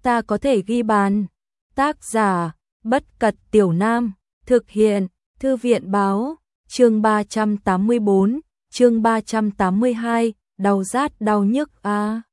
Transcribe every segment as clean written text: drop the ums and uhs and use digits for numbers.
ta có thể ghi bàn. Tác giả, Bất Cật Tiểu Nam, thực hiện, Thư viện báo, chương 384, chương 382, đau rát đau nhức a.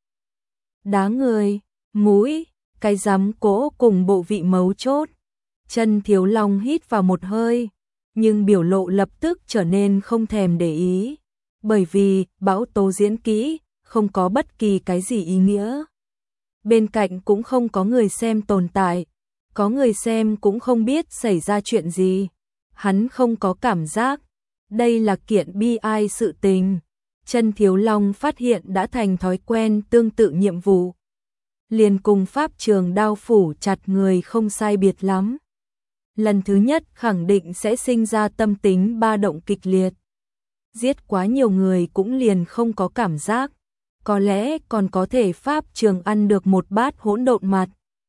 Đá người, mũi, cái rắm cỗ cùng bộ vị mấu chốt. Chân Thiếu Long hít vào một hơi, nhưng biểu lộ lập tức trở nên không thèm để ý, bởi vì bão tố diễn kỹ, không có bất kỳ cái gì ý nghĩa. Bên cạnh cũng không có người xem tồn tại, có người xem cũng không biết xảy ra chuyện gì. Hắn không có cảm giác, đây là kiện bi ai sự tình. Chân Thiếu Long phát hiện đã thành thói quen tương tự nhiệm vụ. Liền cùng pháp trường đao phủ chặt người không sai biệt lắm. Lần thứ nhất khẳng định sẽ sinh ra tâm tính ba động kịch liệt. Giết quá nhiều người cũng liền không có cảm giác. Có lẽ còn có thể pháp trường ăn được một bát hỗn độn mặt.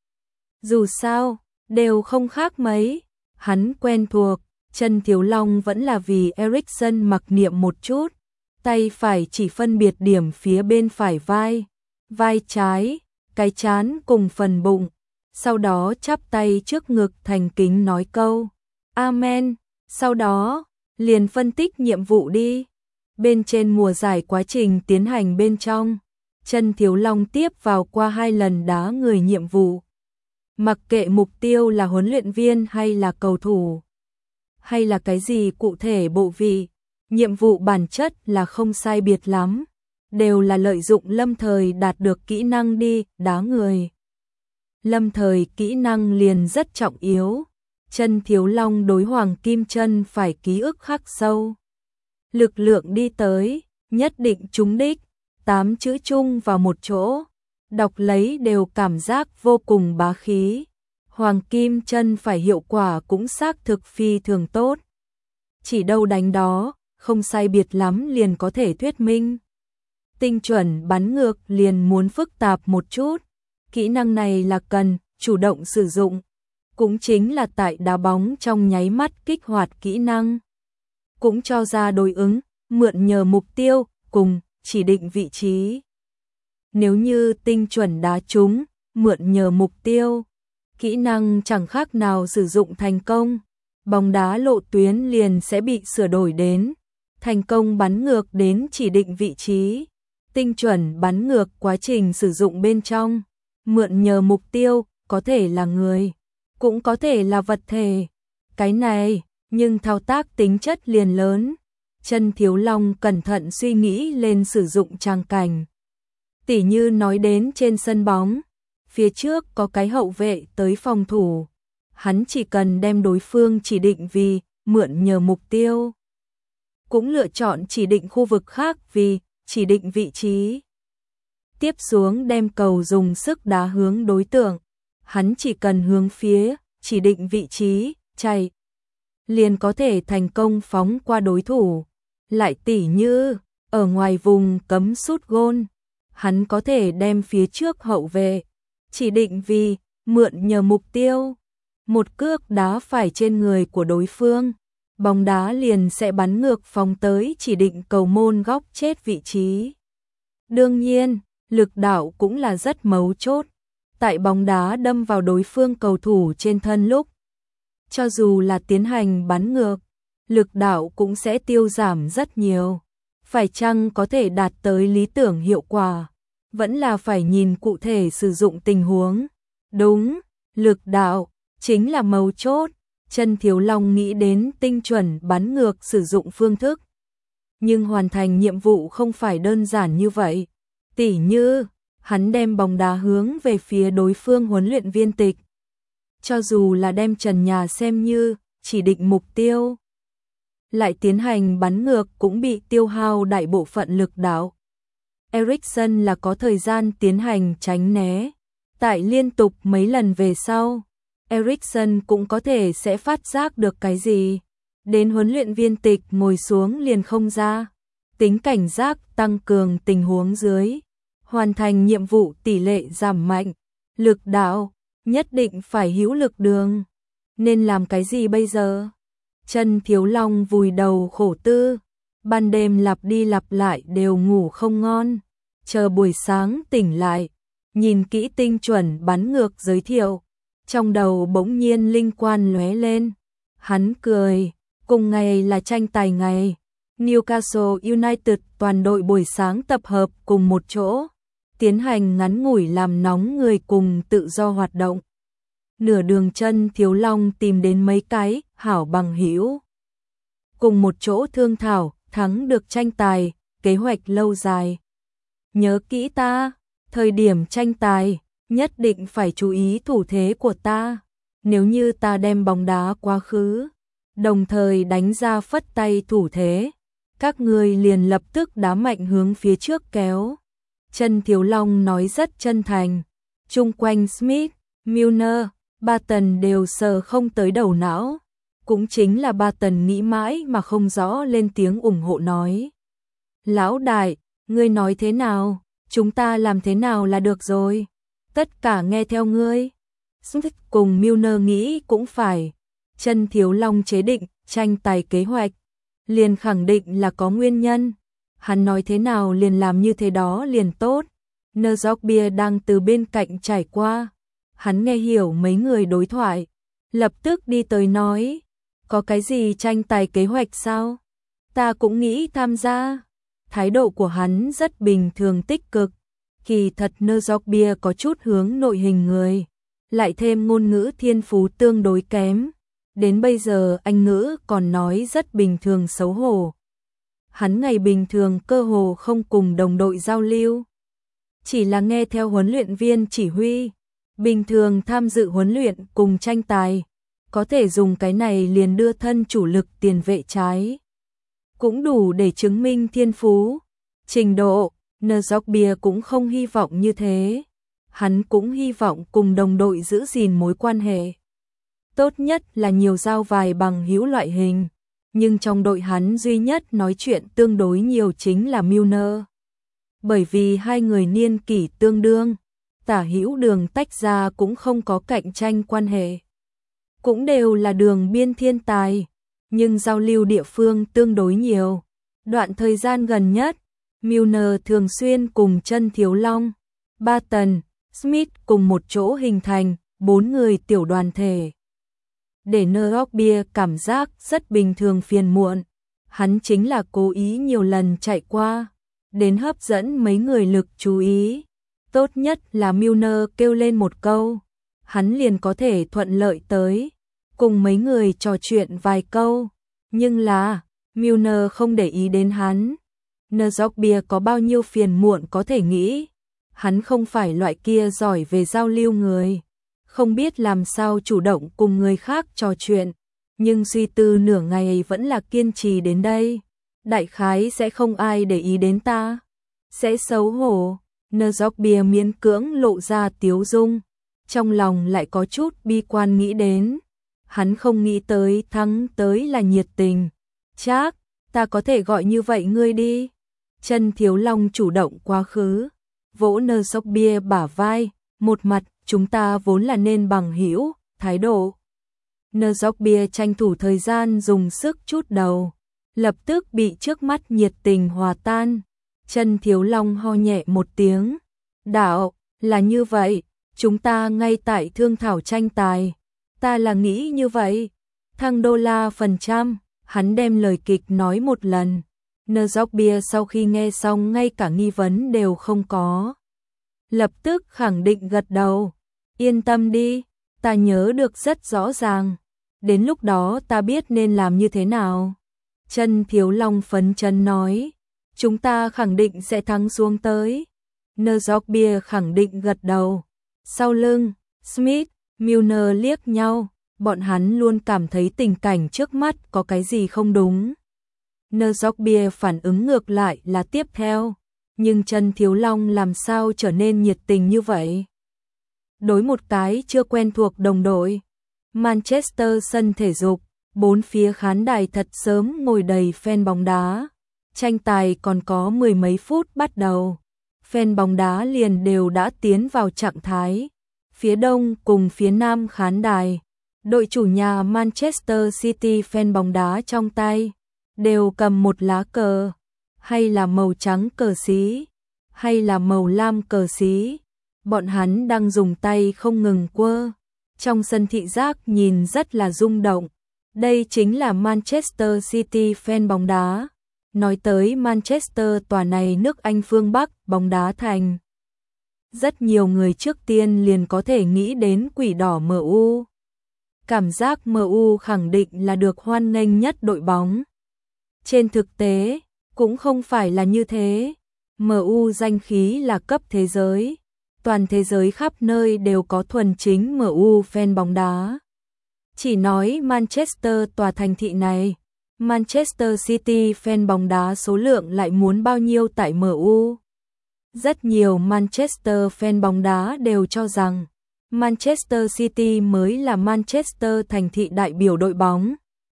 Dù sao, đều không khác mấy. Hắn quen thuộc, Chân Thiếu Long vẫn là vì Erikson mặc niệm một chút. Tay phải chỉ phân biệt điểm phía bên phải vai, vai trái, cái trán cùng phần bụng. Sau đó chắp tay trước ngực thành kính nói câu Amen. Sau đó, liền phân tích nhiệm vụ đi. Bên trên mùa giải quá trình tiến hành bên trong, Chân Thiếu Long tiếp vào qua 2 lần đá người nhiệm vụ. Mặc kệ mục tiêu là huấn luyện viên hay là cầu thủ, hay là cái gì cụ thể bộ vị, nhiệm vụ bản chất là không sai biệt lắm, đều là lợi dụng lâm thời đạt được kỹ năng đi đá người. Lâm thời kỹ năng liền rất trọng yếu. Chân Thiếu Long đối Hoàng Kim Chân phải ký ức khắc sâu. Lực lượng đi tới, nhất định trúng đích, 8 chữ chung vào một chỗ, đọc lấy đều cảm giác vô cùng bá khí. Hoàng Kim Chân phải hiệu quả cũng xác thực phi thường tốt. Chỉ đâu đánh đó, không sai biệt lắm liền có thể thuyết minh. Tinh chuẩn bắn ngược liền muốn phức tạp một chút. Kỹ năng này là cần chủ động sử dụng, cũng chính là tại đá bóng trong nháy mắt kích hoạt kỹ năng. Cũng cho ra đối ứng, mượn nhờ mục tiêu, cùng chỉ định vị trí. Nếu như tinh chuẩn đá trúng, mượn nhờ mục tiêu, kỹ năng chẳng khác nào sử dụng thành công, bóng đá lộ tuyến liền sẽ bị sửa đổi đến thành công bắn ngược đến chỉ định vị trí. Tinh chuẩn bắn ngược quá trình sử dụng bên trong, mượn nhờ mục tiêu, có thể là người, cũng có thể là vật thể. Cái này, nhưng thao tác tính chất liền lớn. Chân Thiếu Long cẩn thận suy nghĩ lên sử dụng tràng cảnh. Tỉ như nói đến trên sân bóng, phía trước có cái hậu vệ tới phòng thủ. Hắn chỉ cần đem đối phương chỉ định vì mượn nhờ mục tiêu. Cũng lựa chọn chỉ định khu vực khác vì chỉ định vị trí. Tiếp xuống đem cầu dùng sức đá hướng đối tượng. Hắn chỉ cần hướng phía chỉ định vị trí, chạy, liền có thể thành công phóng qua đối thủ. Lại tỉ như, ở ngoài vùng cấm sút gôn, hắn có thể đem phía trước hậu vệ, chỉ định vì mượn nhờ mục tiêu. Một cước đá phải trên người của đối phương, bóng đá liền sẽ bắn ngược phóng tới chỉ định cầu môn góc chết vị trí. Đương nhiên, lực đạo cũng là rất mấu chốt. Tại bóng đá đâm vào đối phương cầu thủ trên thân lúc, cho dù là tiến hành bắn ngược, lực đạo cũng sẽ tiêu giảm rất nhiều. Phải chăng có thể đạt tới lý tưởng hiệu quả, vẫn là phải nhìn cụ thể sử dụng tình huống. Đúng, lực đạo chính là mấu chốt. Chân Thiếu Long nghĩ đến tinh chuẩn bắn ngược sử dụng phương thức. Nhưng hoàn thành nhiệm vụ không phải đơn giản như vậy. Tỉ như, hắn đem bóng đá hướng về phía đối phương huấn luyện viên tịch. Cho dù là đem trần nhà xem như chỉ định mục tiêu, lại tiến hành bắn ngược cũng bị tiêu hao đại bộ phận lực đạo. Erikson là có thời gian tiến hành tránh né. Tại liên tục mấy lần về sau, Erikson cũng có thể sẽ phát giác được cái gì. Đến huấn luyện viên tịch ngồi xuống liền không ra. Tính cảnh giác tăng cường tình huống dưới. Hoàn thành nhiệm vụ tỷ lệ giảm mạnh. Lực đạo, nhất định phải hữu lực đường. Nên làm cái gì bây giờ? Chân Thiếu Long vùi đầu khổ tư. Ban đêm lặp đi lặp lại đều ngủ không ngon. Chờ buổi sáng tỉnh lại, nhìn kỹ tinh chuẩn bắn ngược giới thiệu, trong đầu bỗng nhiên linh quan lóe lên. Hắn cười, cùng ngày là tranh tài ngày. Newcastle United toàn đội buổi sáng tập hợp cùng một chỗ, tiến hành ngắn ngủi làm nóng người cùng tự do hoạt động. Nửa đường Chân Thiếu Long tìm đến mấy cái hảo bằng hữu, cùng một chỗ thương thảo, thắng được tranh tài, kế hoạch lâu dài. Nhớ kỹ ta, thời điểm tranh tài, nhất định phải chú ý thủ thế của ta. Nếu như ta đem bóng đá quá khứ, đồng thời đánh ra phất tay thủ thế, các người liền lập tức đá mạnh hướng phía trước kéo. Chân Thiếu Long nói rất chân thành. Chung quanh Smith, Milner, Barton đều sờ không tới đầu não. Cũng chính là Barton nghĩ mãi mà không rõ, lên tiếng ủng hộ nói. Lão đại, ngươi nói thế nào, chúng ta làm thế nào là được rồi. Tất cả nghe theo ngươi. Smith cùng Milner nghĩ cũng phải. Chân Thiếu Long chế định tranh tài kế hoạch, liền khẳng định là có nguyên nhân. Hắn nói thế nào liền làm như thế đó liền tốt. Nzogbia đang từ bên cạnh trải qua. Hắn nghe hiểu mấy người đối thoại, lập tức đi tới nói. Có cái gì tranh tài kế hoạch sao? Ta cũng nghĩ tham gia. Thái độ của hắn rất bình thường tích cực. Kỳ thật Nzogbia có chút hướng nội hình người, lại thêm ngôn ngữ thiên phú tương đối kém. Đến bây giờ Anh ngữ còn nói rất bình thường xấu hổ. Hắn ngày bình thường cơ hồ không cùng đồng đội giao lưu, chỉ là nghe theo huấn luyện viên chỉ huy, bình thường tham dự huấn luyện cùng tranh tài, có thể dùng cái này liền đưa thân chủ lực tiền vệ trái. Cũng đủ để chứng minh thiên phú, trình độ. Nzogbia cũng không hy vọng như thế. Hắn cũng hy vọng cùng đồng đội giữ gìn mối quan hệ. Tốt nhất là nhiều giao vài bằng hữu loại hình. Nhưng trong đội hắn duy nhất nói chuyện tương đối nhiều chính là Milner. Bởi vì hai người niên kỷ tương đương, tả hữu đường tách ra cũng không có cạnh tranh quan hệ. Cũng đều là đường biên thiên tài, nhưng giao lưu địa phương tương đối nhiều. Đoạn thời gian gần nhất, Milner thường xuyên cùng Chân Thiếu Long, Barton, Smith cùng một chỗ hình thành 4 người tiểu đoàn thể. Để Nzogbia cảm giác rất bình thường phiền muộn, hắn chính là cố ý nhiều lần chạy qua, đến hấp dẫn mấy người lực chú ý. Tốt nhất là Milner kêu lên một câu, hắn liền có thể thuận lợi tới, cùng mấy người trò chuyện vài câu. Nhưng là, Milner không để ý đến hắn. Nzogbia có bao nhiêu phiền muộn có thể nghĩ. Hắn không phải loại kia giỏi về giao lưu người, không biết làm sao chủ động cùng người khác trò chuyện, nhưng suy tư nửa ngày vẫn là kiên trì đến đây. Đại khái sẽ không ai để ý đến ta, sẽ xấu hổ. Nzogbia miễn cưỡng lộ ra tiếu dung, trong lòng lại có chút bi quan nghĩ đến. Hắn không nghĩ tới thắng tới là nhiệt tình. Chắc, ta có thể gọi như vậy ngươi đi. Chân Thiếu Long chủ động quá khứ, vỗ Nzogbia bả vai, một mặt chúng ta vốn là nên bằng hữu, thái độ. Nzogbia tranh thủ thời gian dùng sức chút đầu, lập tức bị trước mắt nhiệt tình hòa tan. Chân Thiếu Long ho nhẹ một tiếng. Đạo, là như vậy, chúng ta ngay tại thương thảo tranh tài. Ta là nghĩ như vậy. Thăng $%, hắn đem lời kịch nói một lần. Nzogbia sau khi nghe xong ngay cả nghi vấn đều không có. Lập tức khẳng định gật đầu. Yên tâm đi, ta nhớ được rất rõ ràng. Đến lúc đó ta biết nên làm như thế nào. Chân Thiếu Long phấn chấn nói. Chúng ta khẳng định sẽ thắng xuống tới. Nzogbia khẳng định gật đầu. Sau lưng, Smith, Milner liếc nhau. Bọn hắn luôn cảm thấy tình cảnh trước mắt có cái gì không đúng. Nzogbia phản ứng ngược lại là tiếp theo. Nhưng Chân Thiếu Long làm sao trở nên nhiệt tình như vậy? Đối một cái chưa quen thuộc đồng đội. Manchester sân thể dục, bốn phía khán đài thật sớm ngồi đầy fan bóng đá. Tranh tài còn có mười mấy phút bắt đầu. Fan bóng đá liền đều đã tiến vào trạng thái. Phía đông cùng phía nam khán đài, đội chủ nhà Manchester City fan bóng đá trong tay đều cầm một lá cờ, hay là màu trắng cờ xí, hay là màu lam cờ xí. Bọn hắn đang dùng tay không ngừng quơ. Trong sân thị giác nhìn rất là rung động. Đây chính là Manchester City fan bóng đá. Nói tới Manchester, tòa này nước Anh phương Bắc, bóng đá thành. Rất nhiều người trước tiên liền có thể nghĩ đến quỷ đỏ MU. Cảm giác MU khẳng định là được hoan nghênh nhất đội bóng. Trên thực tế, cũng không phải là như thế. MU danh khí là cấp thế giới. Toàn thế giới khắp nơi đều có thuần chính MU fan bóng đá. Chỉ nói Manchester, tòa thành thị này, Manchester City fan bóng đá số lượng lại muốn bao nhiêu tại MU. Rất nhiều Manchester fan bóng đá đều cho rằng Manchester City mới là Manchester thành thị đại biểu đội bóng.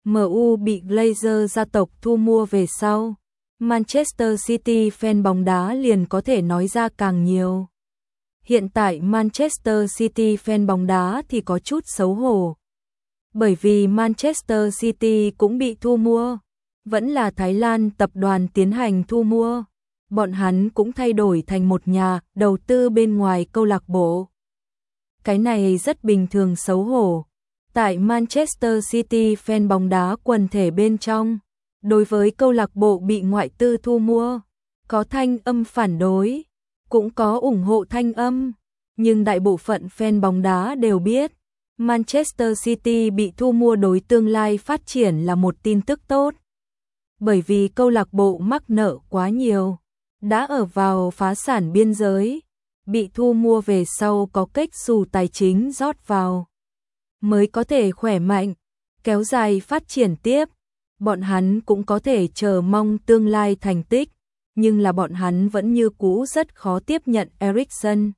MU bị Glazer gia tộc thu mua về sau, Manchester City fan bóng đá liền có thể nói ra càng nhiều. Hiện tại Manchester City fan bóng đá thì có chút xấu hổ. Bởi vì Manchester City cũng bị thu mua, vẫn là Thái Lan tập đoàn tiến hành thu mua. Bọn hắn cũng thay đổi thành một nhà đầu tư bên ngoài câu lạc bộ. Cái này rất bình thường xấu hổ. Tại Manchester City fan bóng đá quần thể bên trong, đối với câu lạc bộ bị ngoại tư thu mua, có thanh âm phản đối, cũng có ủng hộ thanh âm, nhưng đại bộ phận fan bóng đá đều biết, Manchester City bị thu mua đối tương lai phát triển là một tin tức tốt. Bởi vì câu lạc bộ mắc nợ quá nhiều, đã ở vào phá sản biên giới, bị thu mua về sau có cách xù tài chính rót vào, mới có thể khỏe mạnh, kéo dài phát triển tiếp. Bọn hắn cũng có thể chờ mong tương lai thành tích, nhưng là bọn hắn vẫn như cũ rất khó tiếp nhận Eriksen.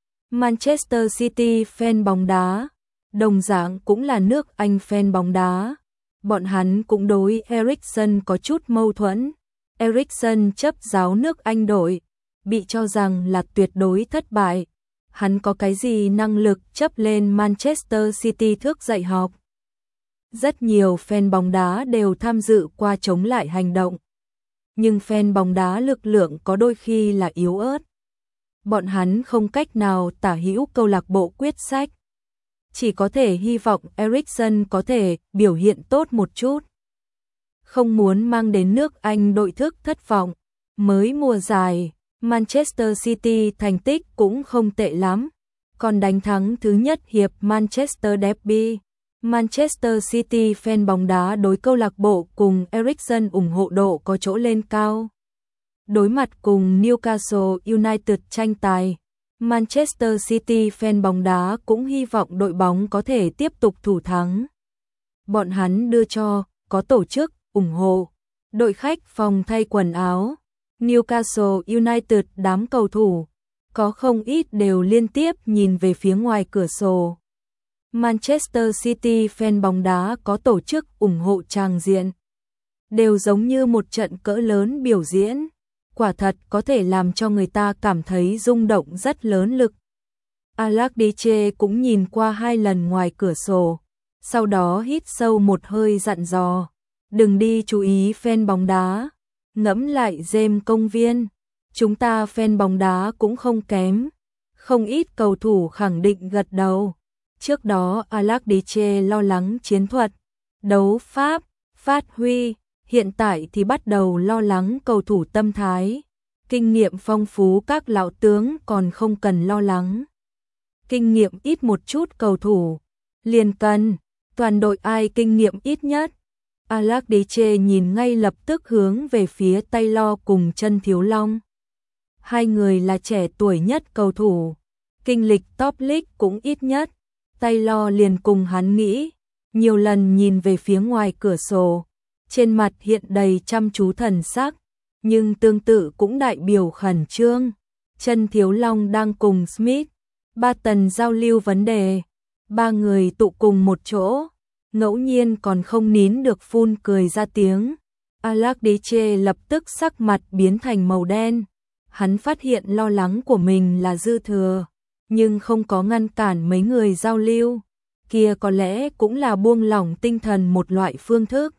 Manchester City fan bóng đá, đồng dạng cũng là nước Anh fan bóng đá. Bọn hắn cũng đối Eriksen có chút mâu thuẫn. Eriksen chấp giáo nước Anh đội, bị cho rằng là tuyệt đối thất bại. Hắn có cái gì năng lực chấp lên Manchester City thước dạy học? Rất nhiều fan bóng đá đều tham dự qua chống lại hành động. Nhưng fan bóng đá lực lượng có đôi khi là yếu ớt. Bọn hắn không cách nào tả hữu câu lạc bộ quyết sách. Chỉ có thể hy vọng Eriksen có thể biểu hiện tốt một chút. Không muốn mang đến nước Anh đội thức thất vọng. Mới mùa giải, Manchester City thành tích cũng không tệ lắm. Còn đánh thắng thứ nhất hiệp Manchester Derby. Manchester City fan bóng đá đối câu lạc bộ cùng Eriksen ủng hộ độ có chỗ lên cao. Đối mặt cùng Newcastle United tranh tài, Manchester City fan bóng đá cũng hy vọng đội bóng có thể tiếp tục thủ thắng. Bọn hắn đưa cho, có tổ chức, ủng hộ, đội khách phòng thay quần áo. Newcastle United đám cầu thủ, có không ít đều liên tiếp nhìn về phía ngoài cửa sổ. Manchester City fan bóng đá có tổ chức ủng hộ tràng diện. Đều giống như một trận cỡ lớn biểu diễn. Quả thật có thể làm cho người ta cảm thấy rung động rất lớn lực. Allardyce cũng nhìn qua 2 lần ngoài cửa sổ. Sau đó hít sâu một hơi dặn dò. Đừng đi chú ý fan bóng đá. Ngẫm lại James công viên. Chúng ta fan bóng đá cũng không kém. Không ít cầu thủ khẳng định gật đầu. Trước đó Allardyce lo lắng chiến thuật, đấu pháp, phát huy, hiện tại thì bắt đầu lo lắng cầu thủ tâm thái. Kinh nghiệm phong phú các lão tướng còn không cần lo lắng. Kinh nghiệm ít một chút cầu thủ, liền cần, toàn đội ai kinh nghiệm ít nhất. Allardyce nhìn ngay lập tức hướng về phía Taylor cùng Trân Thiếu Long. Hai người là trẻ tuổi nhất cầu thủ, kinh lịch top league cũng ít nhất. Taylor liền cùng hắn nghĩ, nhiều lần nhìn về phía ngoài cửa sổ, trên mặt hiện đầy chăm chú thần sắc, nhưng tương tự cũng đại biểu khẩn trương. Trân Thiếu Long đang cùng Smith, Barton giao lưu vấn đề, ba người tụ cùng một chỗ, ngẫu nhiên còn không nín được phun cười ra tiếng. Allardyce lập tức sắc mặt biến thành màu đen, hắn phát hiện lo lắng của mình là dư thừa. Nhưng không có ngăn cản mấy người giao lưu, kia có lẽ cũng là buông lỏng tinh thần một loại phương thức.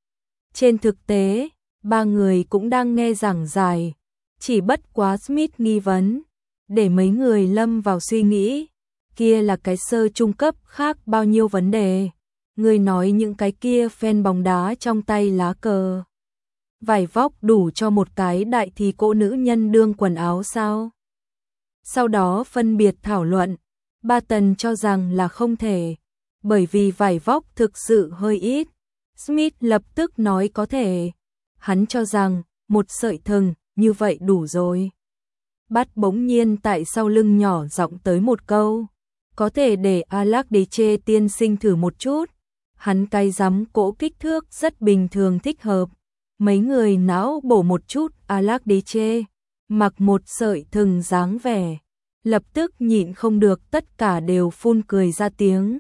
Trên thực tế, ba người cũng đang nghe giảng giải, chỉ bất quá Smith nghi vấn, để mấy người lâm vào suy nghĩ. Kia là cái sơ trung cấp khác bao nhiêu vấn đề. Người nói những cái kia fan bóng đá trong tay lá cờ vải vóc đủ cho một cái đại thì cỗ nữ nhân đương quần áo sao? Sau đó phân biệt thảo luận, Barton cho rằng là không thể, bởi vì vải vóc thực sự hơi ít. Smith lập tức nói có thể. Hắn cho rằng, một sợi thừng, như vậy đủ rồi. Bắt bỗng nhiên tại sau lưng nhỏ giọng tới một câu. Có thể để Alakdiche tiên sinh thử một chút. Hắn cay rắm cỗ kích thước rất bình thường thích hợp. Mấy người não bổ một chút Alakdiche, mặc một sợi thừng dáng vẻ. Lập tức nhịn không được tất cả đều phun cười ra tiếng.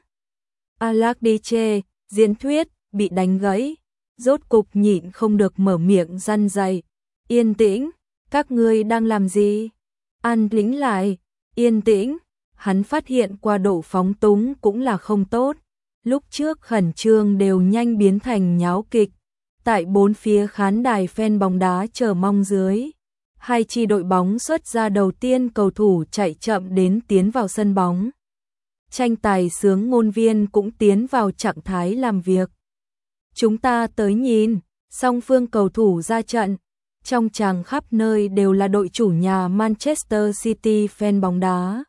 Alakdiche, diễn thuyết, bị đánh gãy. Rốt cục nhịn không được mở miệng răn dạy. Yên tĩnh, các ngươi đang làm gì? An tĩnh lại, yên tĩnh. Hắn phát hiện qua độ phóng túng cũng là không tốt. Lúc trước khẩn trương đều nhanh biến thành nháo kịch. Tại bốn phía khán đài fan bóng đá chờ mong dưới. Hai chi đội bóng xuất ra đầu tiên cầu thủ chạy chậm đến tiến vào sân bóng. Tranh tài sướng ngôn viên cũng tiến vào trạng thái làm việc. Chúng ta tới nhìn, song phương cầu thủ ra trận. Trong tràng khắp nơi đều là đội chủ nhà Manchester City fan bóng đá.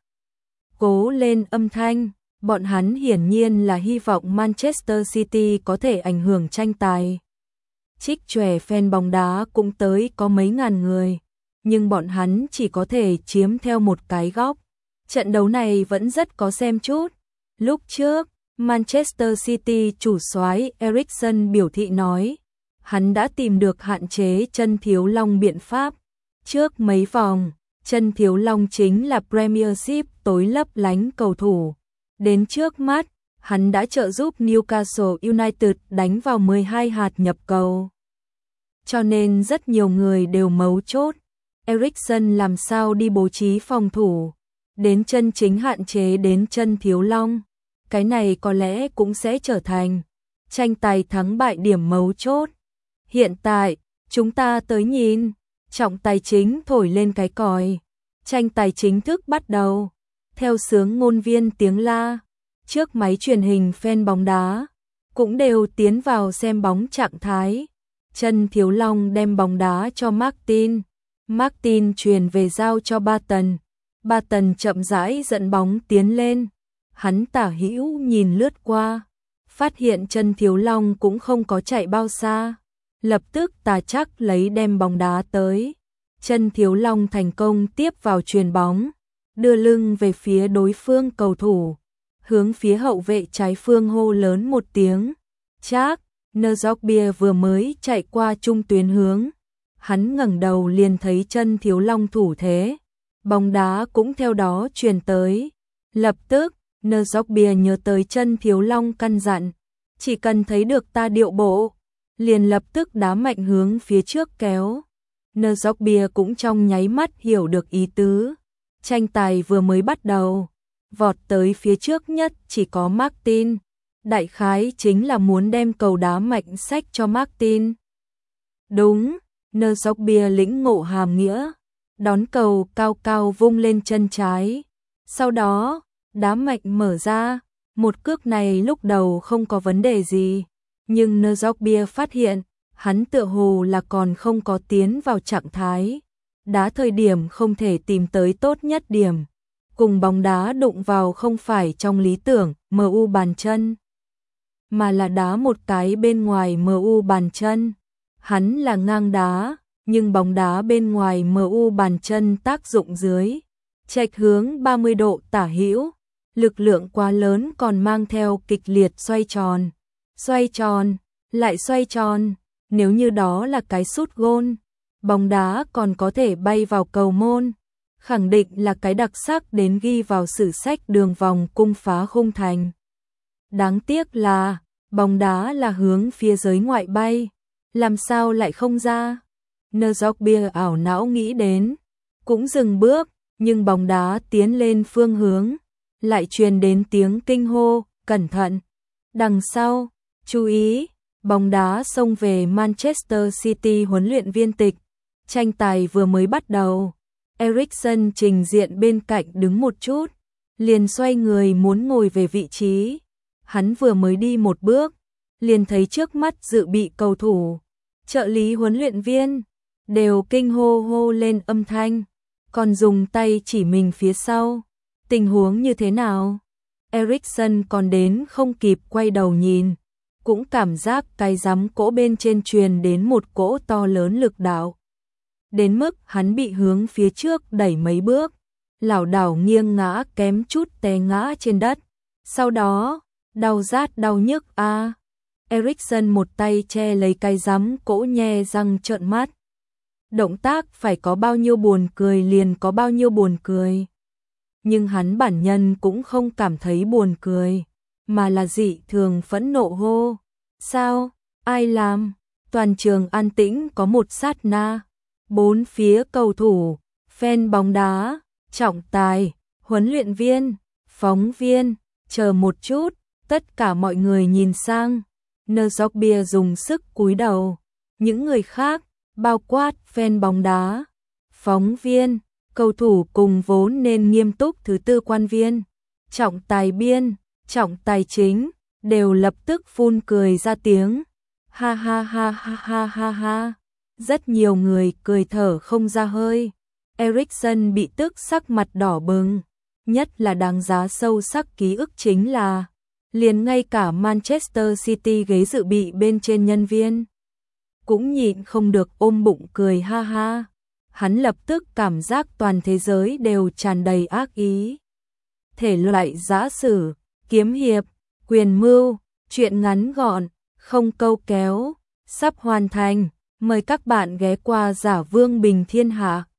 Cố lên âm thanh, bọn hắn hiển nhiên là hy vọng Manchester City có thể ảnh hưởng tranh tài. Trích chòe fan bóng đá cũng tới có mấy ngàn người, nhưng bọn hắn chỉ có thể chiếm theo một cái góc. Trận đấu này vẫn rất có xem chút. Lúc trước, Manchester City chủ soái Eriksen biểu thị nói, hắn đã tìm được hạn chế chân thiếu long biện pháp. Trước mấy vòng, chân thiếu long chính là Premiership tối lấp lánh cầu thủ. Đến trước mắt, hắn đã trợ giúp Newcastle United đánh vào 12 hạt nhập cầu. Cho nên rất nhiều người đều mấu chốt. Eriksen làm sao đi bố trí phòng thủ, đến chân chính hạn chế đến chân thiếu long. Cái này có lẽ cũng sẽ trở thành tranh tài thắng bại điểm mấu chốt. Hiện tại, chúng ta tới nhìn, trọng tài chính thổi lên cái còi. Tranh tài chính thức bắt đầu. Theo sướng ngôn viên tiếng la, trước máy truyền hình fan bóng đá, cũng đều tiến vào xem bóng trạng thái. Chân thiếu long đem bóng đá cho Martin. Martin truyền về giao cho Barton. Barton chậm rãi dẫn bóng tiến lên. Hắn tả hữu nhìn lướt qua, phát hiện chân thiếu long cũng không có chạy bao xa. Lập tức tà chắc lấy đem bóng đá tới. Chân thiếu long thành công tiếp vào chuyền bóng, đưa lưng về phía đối phương cầu thủ, hướng phía hậu vệ trái phương hô lớn một tiếng. Chắc, Nzogbia vừa mới chạy qua trung tuyến hướng. Hắn ngẩng đầu liền thấy chân thiếu long thủ thế. Bóng đá cũng theo đó truyền tới. Lập tức, Nzogbia nhớ tới chân thiếu long căn dặn. Chỉ cần thấy được ta điệu bộ, liền lập tức đá mạnh hướng phía trước kéo. Nzogbia cũng trong nháy mắt hiểu được ý tứ. Tranh tài vừa mới bắt đầu, vọt tới phía trước nhất chỉ có Martin. Đại khái chính là muốn đem cầu đá mạnh xách cho Martin. Đúng, Nzogbia lĩnh ngộ hàm nghĩa, đón cầu cao cao vung lên chân trái. Sau đó, đá mạnh mở ra, một cước này lúc đầu không có vấn đề gì. Nhưng Nzogbia phát hiện, hắn tựa hồ là còn không có tiến vào trạng thái. Đá thời điểm không thể tìm tới tốt nhất điểm. Cùng bóng đá đụng vào không phải trong lý tưởng MU bàn chân, mà là đá một cái bên ngoài MU bàn chân. Hắn là ngang đá, nhưng bóng đá bên ngoài MU bàn chân tác dụng dưới. Chệch hướng 30 độ tả hữu. Lực lượng quá lớn còn mang theo kịch liệt xoay tròn. Xoay tròn, lại xoay tròn. Nếu như đó là cái sút gôn, bóng đá còn có thể bay vào cầu môn. Khẳng định là cái đặc sắc đến ghi vào sử sách đường vòng cung phá khung thành. Đáng tiếc là, bóng đá là hướng phía giới ngoại bay. Làm sao lại không ra? Nzogbia ảo não nghĩ đến. Cũng dừng bước, nhưng bóng đá tiến lên phương hướng. Lại truyền đến tiếng kinh hô, cẩn thận. Đằng sau, chú ý, bóng đá xông về Manchester City huấn luyện viên tịch. Tranh tài vừa mới bắt đầu. Eriksen trình diện bên cạnh đứng một chút, liền xoay người muốn ngồi về vị trí. Hắn vừa mới đi một bước, liền thấy trước mắt dự bị cầu thủ, trợ lý huấn luyện viên, đều kinh hô hô lên âm thanh, còn dùng tay chỉ mình phía sau. Tình huống như thế nào? Eriksen còn đến không kịp quay đầu nhìn, cũng cảm giác cái giám cỗ bên trên truyền đến một cỗ to lớn lực đạo. Đến mức hắn bị hướng phía trước đẩy mấy bước, lảo đảo nghiêng ngã kém chút té ngã trên đất. Sau đó, đau rát đau nhức a. Eriksen một tay che lấy cái giám cỗ nhe răng trợn mắt. Động tác phải có bao nhiêu buồn cười liền có bao nhiêu buồn cười. Nhưng hắn bản nhân cũng không cảm thấy buồn cười, mà là dị thường phẫn nộ hô. Sao? Ai làm? Toàn trường an tĩnh có một sát na. Bốn phía cầu thủ, fan bóng đá, trọng tài, huấn luyện viên, phóng viên, chờ một chút, tất cả mọi người nhìn sang. Nzogbia dùng sức cúi đầu. Những người khác, bao quát fan bóng đá, phóng viên, cầu thủ cùng vốn nên nghiêm túc thứ tư quan viên, trọng tài biên, trọng tài chính, đều lập tức phun cười ra tiếng. Ha ha ha ha ha ha ha. Rất nhiều người cười thở không ra hơi. Eriksen bị tức sắc mặt đỏ bừng. Nhất là đáng giá sâu sắc ký ức chính là liền ngay cả Manchester City ghế dự bị bên trên nhân viên cũng nhịn không được ôm bụng cười ha ha. Hắn lập tức cảm giác toàn thế giới đều tràn đầy ác ý. Thể loại giã sử, kiếm hiệp, quyền mưu, truyện ngắn gọn, không câu kéo, sắp hoàn thành. Mời các bạn ghé qua Giả Vương Bình Thiên Hạ.